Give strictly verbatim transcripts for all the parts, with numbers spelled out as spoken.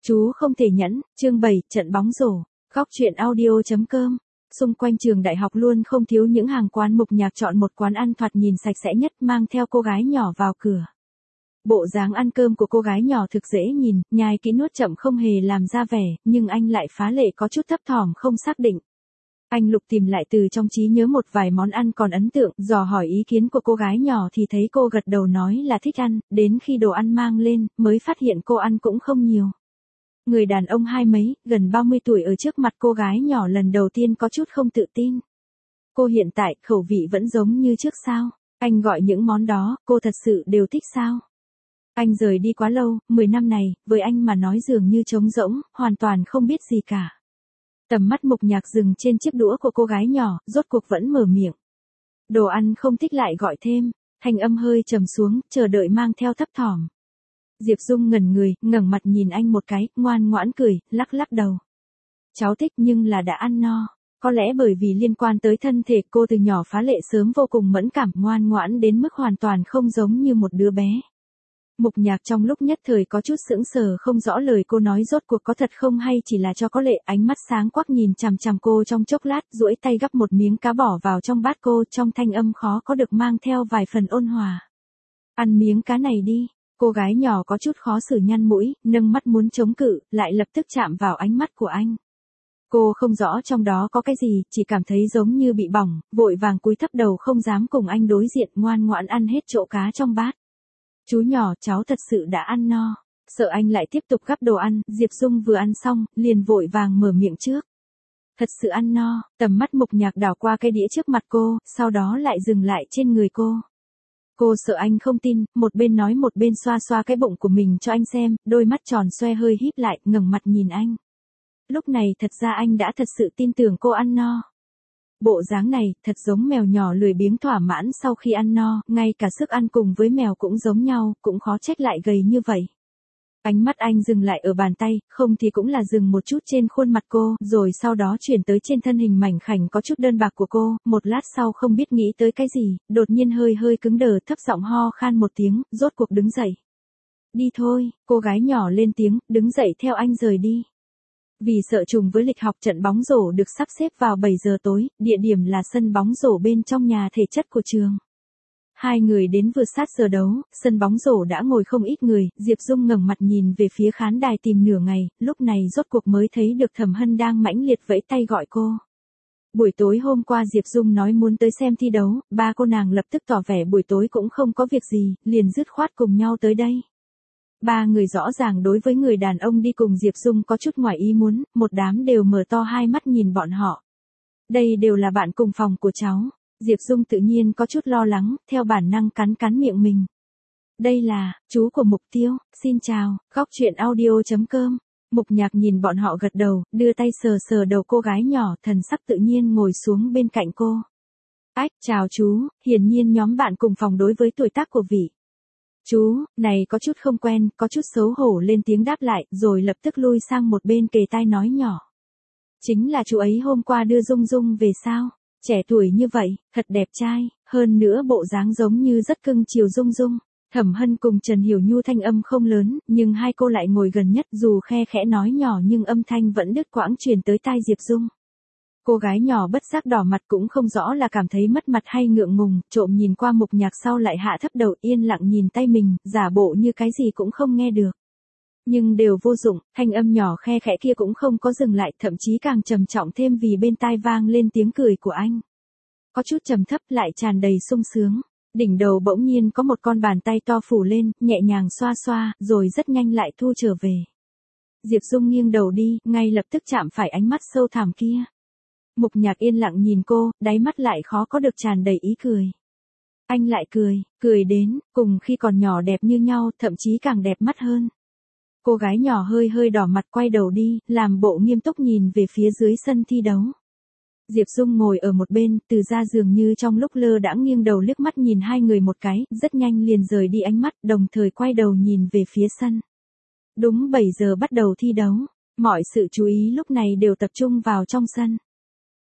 Chú không thể nhẫn, chương bảy, trận bóng rổ. Góc truyện audio.com. Xung quanh trường đại học luôn không thiếu những hàng quán, Mục Nhạc chọn một quán ăn thoạt nhìn sạch sẽ nhất, mang theo cô gái nhỏ vào cửa. Bộ dáng ăn cơm của cô gái nhỏ thực dễ nhìn, nhai kỹ nuốt chậm không hề làm ra vẻ, nhưng anh lại phá lệ có chút thấp thỏm không xác định. Anh lục tìm lại từ trong trí nhớ một vài món ăn còn ấn tượng, dò hỏi ý kiến của cô gái nhỏ thì thấy cô gật đầu nói là thích ăn, đến khi đồ ăn mang lên, mới phát hiện cô ăn cũng không nhiều. Người đàn ông hai mấy, gần ba mươi tuổi ở trước mặt cô gái nhỏ lần đầu tiên có chút không tự tin. Cô hiện tại, khẩu vị vẫn giống như trước sao? Anh gọi những món đó, cô thật sự đều thích sao? Anh rời đi quá lâu, mười năm này, với anh mà nói dường như trống rỗng, hoàn toàn không biết gì cả. Tầm mắt Mục Nhạc dừng trên chiếc đũa của cô gái nhỏ, rốt cuộc vẫn mở miệng. Đồ ăn không thích lại gọi thêm, thanh âm hơi trầm xuống, chờ đợi mang theo thấp thỏm. Diệp Dung ngẩn người, ngẩng mặt nhìn anh một cái, ngoan ngoãn cười, lắc lắc đầu. Cháu thích nhưng là đã ăn no. Có lẽ bởi vì liên quan tới thân thể, cô từ nhỏ phá lệ sớm vô cùng mẫn cảm, ngoan ngoãn đến mức hoàn toàn không giống như một đứa bé. Mục Nhạc trong lúc nhất thời có chút sững sờ không rõ lời cô nói rốt cuộc có thật không hay chỉ là cho có lệ, ánh mắt sáng quắc nhìn chằm chằm cô trong chốc lát, duỗi tay gắp một miếng cá bỏ vào trong bát cô, trong thanh âm khó có được mang theo vài phần ôn hòa. Ăn miếng cá này đi. Cô gái nhỏ có chút khó xử nhăn mũi, nâng mắt muốn chống cự, lại lập tức chạm vào ánh mắt của anh. Cô không rõ trong đó có cái gì, chỉ cảm thấy giống như bị bỏng, vội vàng cúi thấp đầu không dám cùng anh đối diện, ngoan ngoãn ăn hết chỗ cá trong bát. Chú nhỏ, cháu thật sự đã ăn no. Sợ anh lại tiếp tục gắp đồ ăn, Diệp Dung vừa ăn xong, liền vội vàng mở miệng trước. Thật sự ăn no, tầm mắt Mục Nhạc đảo qua cái đĩa trước mặt cô, sau đó lại dừng lại trên người cô. Cô sợ anh không tin, một bên nói một bên xoa xoa cái bụng của mình cho anh xem, đôi mắt tròn xoe hơi híp lại, ngẩng mặt nhìn anh. Lúc này thật ra anh đã thật sự tin tưởng cô ăn no. Bộ dáng này, thật giống mèo nhỏ lười biếng thỏa mãn sau khi ăn no, ngay cả sức ăn cùng với mèo cũng giống nhau, cũng khó trách lại gầy như vậy. Ánh mắt anh dừng lại ở bàn tay, không thì cũng là dừng một chút trên khuôn mặt cô, rồi sau đó chuyển tới trên thân hình mảnh khảnh có chút đơn bạc của cô, một lát sau không biết nghĩ tới cái gì, đột nhiên hơi hơi cứng đờ, thấp giọng ho khan một tiếng, rốt cuộc đứng dậy. Đi thôi, cô gái nhỏ lên tiếng, đứng dậy theo anh rời đi. Vì sợ trùng với lịch học, trận bóng rổ được sắp xếp vào bảy giờ tối, địa điểm là sân bóng rổ bên trong nhà thể chất của trường. Hai người đến vừa sát giờ đấu, sân bóng rổ đã ngồi không ít người, Diệp Dung ngẩng mặt nhìn về phía khán đài tìm nửa ngày, lúc này rốt cuộc mới thấy được Thẩm Hân đang mãnh liệt vẫy tay gọi cô. Buổi tối hôm qua Diệp Dung nói muốn tới xem thi đấu, ba cô nàng lập tức tỏ vẻ buổi tối cũng không có việc gì, liền dứt khoát cùng nhau tới đây. Ba người rõ ràng đối với người đàn ông đi cùng Diệp Dung có chút ngoài ý muốn, một đám đều mở to hai mắt nhìn bọn họ. Đây đều là bạn cùng phòng của cháu. Diệp Dung tự nhiên có chút lo lắng, theo bản năng cắn cắn miệng mình. Đây là, chú của Mục Tiêu, xin chào, góc truyện audio.com. Mục Nhạc nhìn bọn họ gật đầu, đưa tay sờ sờ đầu cô gái nhỏ, thần sắc tự nhiên ngồi xuống bên cạnh cô. Ách, chào chú, hiển nhiên nhóm bạn cùng phòng đối với tuổi tác của vị. Chú, này có chút không quen, có chút xấu hổ lên tiếng đáp lại, rồi lập tức lui sang một bên kề tai nói nhỏ. Chính là chú ấy hôm qua đưa Dung Dung về sao? Trẻ tuổi như vậy, thật đẹp trai, hơn nữa bộ dáng giống như rất cưng chiều Dung Dung. Thẩm Hân cùng Trần Hiểu Nhu thanh âm không lớn, nhưng hai cô lại ngồi gần nhất, dù khe khẽ nói nhỏ nhưng âm thanh vẫn đứt quãng truyền tới tai Diệp Dung. Cô gái nhỏ bất giác đỏ mặt, cũng không rõ là cảm thấy mất mặt hay ngượng ngùng, trộm nhìn qua Mục Nhạc sau lại hạ thấp đầu yên lặng nhìn tay mình, giả bộ như cái gì cũng không nghe được. Nhưng đều vô dụng, thanh âm nhỏ khe khẽ kia cũng không có dừng lại, thậm chí càng trầm trọng thêm vì bên tai vang lên tiếng cười của anh. Có chút trầm thấp lại tràn đầy sung sướng, đỉnh đầu bỗng nhiên có một con bàn tay to phủ lên, nhẹ nhàng xoa xoa, rồi rất nhanh lại thu trở về. Diệp Dung nghiêng đầu đi, ngay lập tức chạm phải ánh mắt sâu thẳm kia. Mục Nhạc yên lặng nhìn cô, đáy mắt lại khó có được tràn đầy ý cười. Anh lại cười, cười đến, cùng khi còn nhỏ đẹp như nhau, thậm chí càng đẹp mắt hơn. Cô gái nhỏ hơi hơi đỏ mặt quay đầu đi, làm bộ nghiêm túc nhìn về phía dưới sân thi đấu. Diệp Dung ngồi ở một bên, từ ra dường như trong lúc lơ đãng nghiêng đầu liếc mắt nhìn hai người một cái, rất nhanh liền rời đi ánh mắt, đồng thời quay đầu nhìn về phía sân. Đúng bảy giờ bắt đầu thi đấu, mọi sự chú ý lúc này đều tập trung vào trong sân.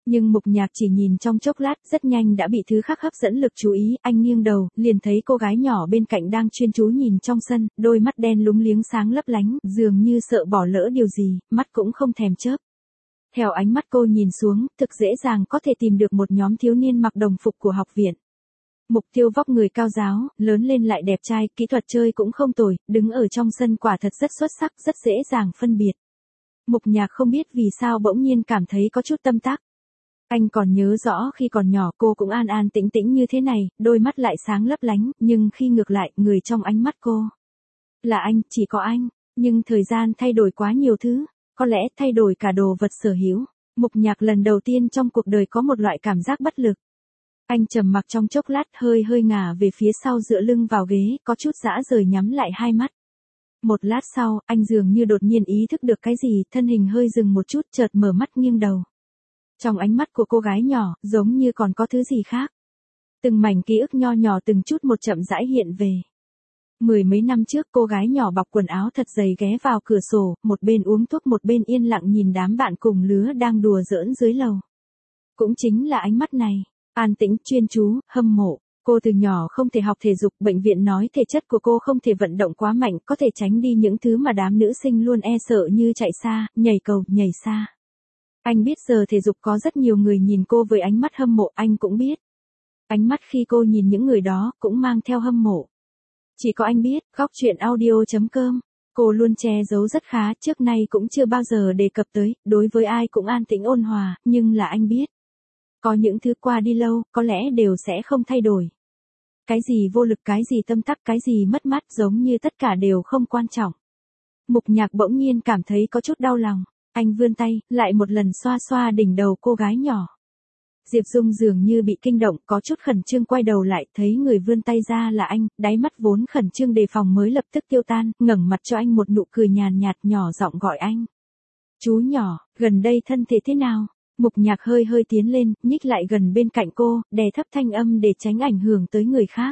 Nhưng Mục Nhạc chỉ nhìn trong chốc lát, rất nhanh đã bị thứ khác hấp dẫn lực chú ý, anh nghiêng đầu, liền thấy cô gái nhỏ bên cạnh đang chuyên chú nhìn trong sân, đôi mắt đen lúng liếng sáng lấp lánh, dường như sợ bỏ lỡ điều gì, mắt cũng không thèm chớp. Theo ánh mắt cô nhìn xuống, thực dễ dàng có thể tìm được một nhóm thiếu niên mặc đồng phục của học viện. Mục Tiêu vóc người cao ráo, lớn lên lại đẹp trai, kỹ thuật chơi cũng không tồi, đứng ở trong sân quả thật rất xuất sắc, rất dễ dàng phân biệt. Mục Nhạc không biết vì sao bỗng nhiên cảm thấy có chút tâm tác. Anh còn nhớ rõ khi còn nhỏ cô cũng an an tĩnh tĩnh như thế này, đôi mắt lại sáng lấp lánh, nhưng khi ngược lại, người trong ánh mắt cô là anh, chỉ có anh, nhưng thời gian thay đổi quá nhiều thứ, có lẽ thay đổi cả đồ vật sở hữu. Mục Nhạc lần đầu tiên trong cuộc đời có một loại cảm giác bất lực. Anh trầm mặc trong chốc lát, hơi hơi ngả về phía sau dựa lưng vào ghế, có chút dã rời nhắm lại hai mắt. Một lát sau, anh dường như đột nhiên ý thức được cái gì, thân hình hơi dừng một chút, chợt mở mắt nghiêng đầu. Trong ánh mắt của cô gái nhỏ, giống như còn có thứ gì khác. Từng mảnh ký ức nho nhỏ từng chút một chậm rãi hiện về. Mười mấy năm trước cô gái nhỏ bọc quần áo thật dày ghé vào cửa sổ, một bên uống thuốc một bên yên lặng nhìn đám bạn cùng lứa đang đùa giỡn dưới lầu. Cũng chính là ánh mắt này, an tĩnh, chuyên chú, hâm mộ. Cô từ nhỏ không thể học thể dục, bệnh viện nói thể chất của cô không thể vận động quá mạnh, có thể tránh đi những thứ mà đám nữ sinh luôn e sợ như chạy xa, nhảy cầu, nhảy xa. Anh biết giờ thể dục có rất nhiều người nhìn cô với ánh mắt hâm mộ, anh cũng biết. Ánh mắt khi cô nhìn những người đó, cũng mang theo hâm mộ. Chỉ có anh biết, góc chuyện audio chấm com. Cô luôn che giấu rất khá, trước nay cũng chưa bao giờ đề cập tới, đối với ai cũng an tĩnh ôn hòa, nhưng là anh biết. Có những thứ qua đi lâu, có lẽ đều sẽ không thay đổi. Cái gì vô lực, cái gì tâm tắc, cái gì mất mát, giống như tất cả đều không quan trọng. Mục Nhạc bỗng nhiên cảm thấy có chút đau lòng. Anh vươn tay, lại một lần xoa xoa đỉnh đầu cô gái nhỏ. Diệp Dung dường như bị kinh động, có chút khẩn trương quay đầu lại, thấy người vươn tay ra là anh, đáy mắt vốn khẩn trương đề phòng mới lập tức tiêu tan, ngẩng mặt cho anh một nụ cười nhàn nhạt, nhỏ giọng gọi anh. Chú nhỏ, gần đây thân thể thế nào? Mục Nhạc hơi hơi tiến lên, nhích lại gần bên cạnh cô, đè thấp thanh âm để tránh ảnh hưởng tới người khác.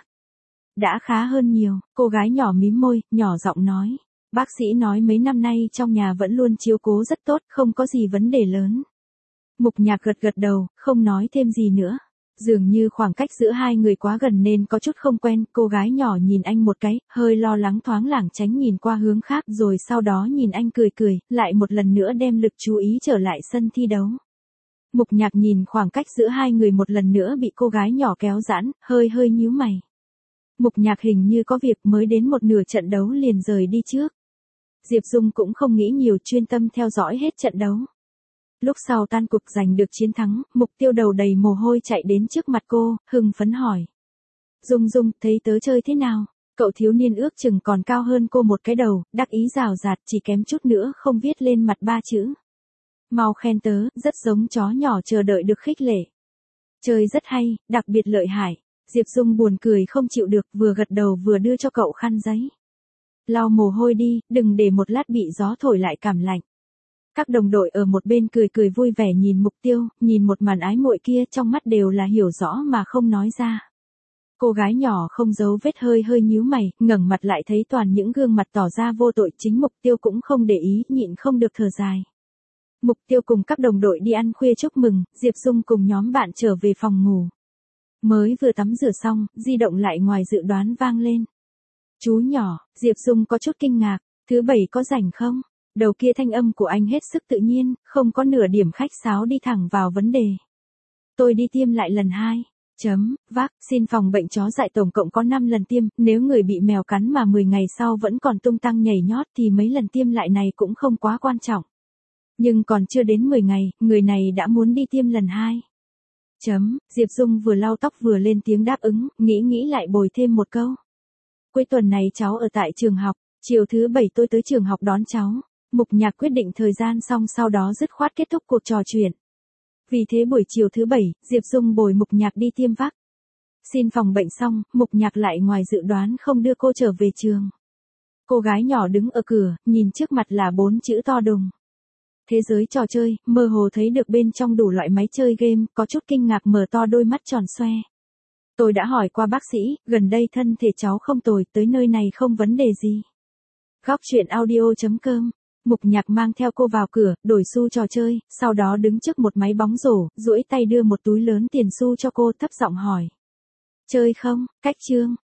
Đã khá hơn nhiều, cô gái nhỏ mím môi, nhỏ giọng nói. Bác sĩ nói mấy năm nay trong nhà vẫn luôn chiếu cố rất tốt, không có gì vấn đề lớn. Mục Nhạc gật gật đầu, không nói thêm gì nữa. Dường như khoảng cách giữa hai người quá gần nên có chút không quen, cô gái nhỏ nhìn anh một cái, hơi lo lắng thoáng lảng tránh nhìn qua hướng khác rồi sau đó nhìn anh cười cười, lại một lần nữa đem lực chú ý trở lại sân thi đấu. Mục Nhạc nhìn khoảng cách giữa hai người một lần nữa bị cô gái nhỏ kéo giãn, hơi hơi nhíu mày. Mục Nhạc hình như có việc mới đến một nửa trận đấu liền rời đi trước. Diệp Dung cũng không nghĩ nhiều, chuyên tâm theo dõi hết trận đấu. Lúc sau tan cuộc giành được chiến thắng, Mục Tiêu đầu đầy mồ hôi chạy đến trước mặt cô, hưng phấn hỏi. Dung Dung, thấy tớ chơi thế nào? Cậu thiếu niên ước chừng còn cao hơn cô một cái đầu, đắc ý rào rạt, chỉ kém chút nữa không viết lên mặt ba chữ. Mau khen tớ, rất giống chó nhỏ chờ đợi được khích lệ. Chơi rất hay, đặc biệt lợi hại. Diệp Dung buồn cười không chịu được, vừa gật đầu vừa đưa cho cậu khăn giấy. Lau mồ hôi đi, đừng để một lát bị gió thổi lại cảm lạnh. Các đồng đội ở một bên cười cười vui vẻ nhìn Mục Tiêu, nhìn một màn ái muội kia trong mắt đều là hiểu rõ mà không nói ra. Cô gái nhỏ không giấu vết hơi hơi nhíu mày, ngẩng mặt lại thấy toàn những gương mặt tỏ ra vô tội, chính Mục Tiêu cũng không để ý, nhịn không được thở dài. Mục Tiêu cùng các đồng đội đi ăn khuya chúc mừng, Diệp Dung cùng nhóm bạn trở về phòng ngủ. Mới vừa tắm rửa xong, di động lại ngoài dự đoán vang lên. Chú nhỏ, Diệp Dung có chút kinh ngạc, thứ bảy có rảnh không? Đầu kia thanh âm của anh hết sức tự nhiên, không có nửa điểm khách sáo, đi thẳng vào vấn đề. Tôi đi tiêm lại lần hai. Chấm, vác, xin phòng bệnh chó dại tổng cộng có năm lần tiêm, nếu người bị mèo cắn mà mười ngày sau vẫn còn tung tăng nhảy nhót thì mấy lần tiêm lại này cũng không quá quan trọng. Nhưng còn chưa đến mười ngày, người này đã muốn đi tiêm lần hai. Chấm, Diệp Dung vừa lau tóc vừa lên tiếng đáp ứng, nghĩ nghĩ lại bồi thêm một câu. Cuối tuần này cháu ở tại trường học, chiều thứ bảy tôi tới trường học đón cháu. Mục Nhạc quyết định thời gian xong sau đó dứt khoát kết thúc cuộc trò chuyện. Vì thế buổi chiều thứ bảy, Diệp Dung bồi Mục Nhạc đi tiêm vắc. Xin phòng bệnh xong, Mục Nhạc lại ngoài dự đoán không đưa cô trở về trường. Cô gái nhỏ đứng ở cửa, nhìn trước mặt là bốn chữ to đùng. Thế giới trò chơi, mơ hồ thấy được bên trong đủ loại máy chơi game, có chút kinh ngạc mở to đôi mắt tròn xoe. Tôi đã hỏi qua bác sĩ, gần đây thân thể cháu không tồi, tới nơi này không vấn đề gì. Góc chuyện audio chấm com Mục Nhạc mang theo cô vào cửa, đổi xu trò chơi, sau đó đứng trước một máy bóng rổ, duỗi tay đưa một túi lớn tiền xu cho cô, thấp giọng hỏi. Chơi không, Cách Trương?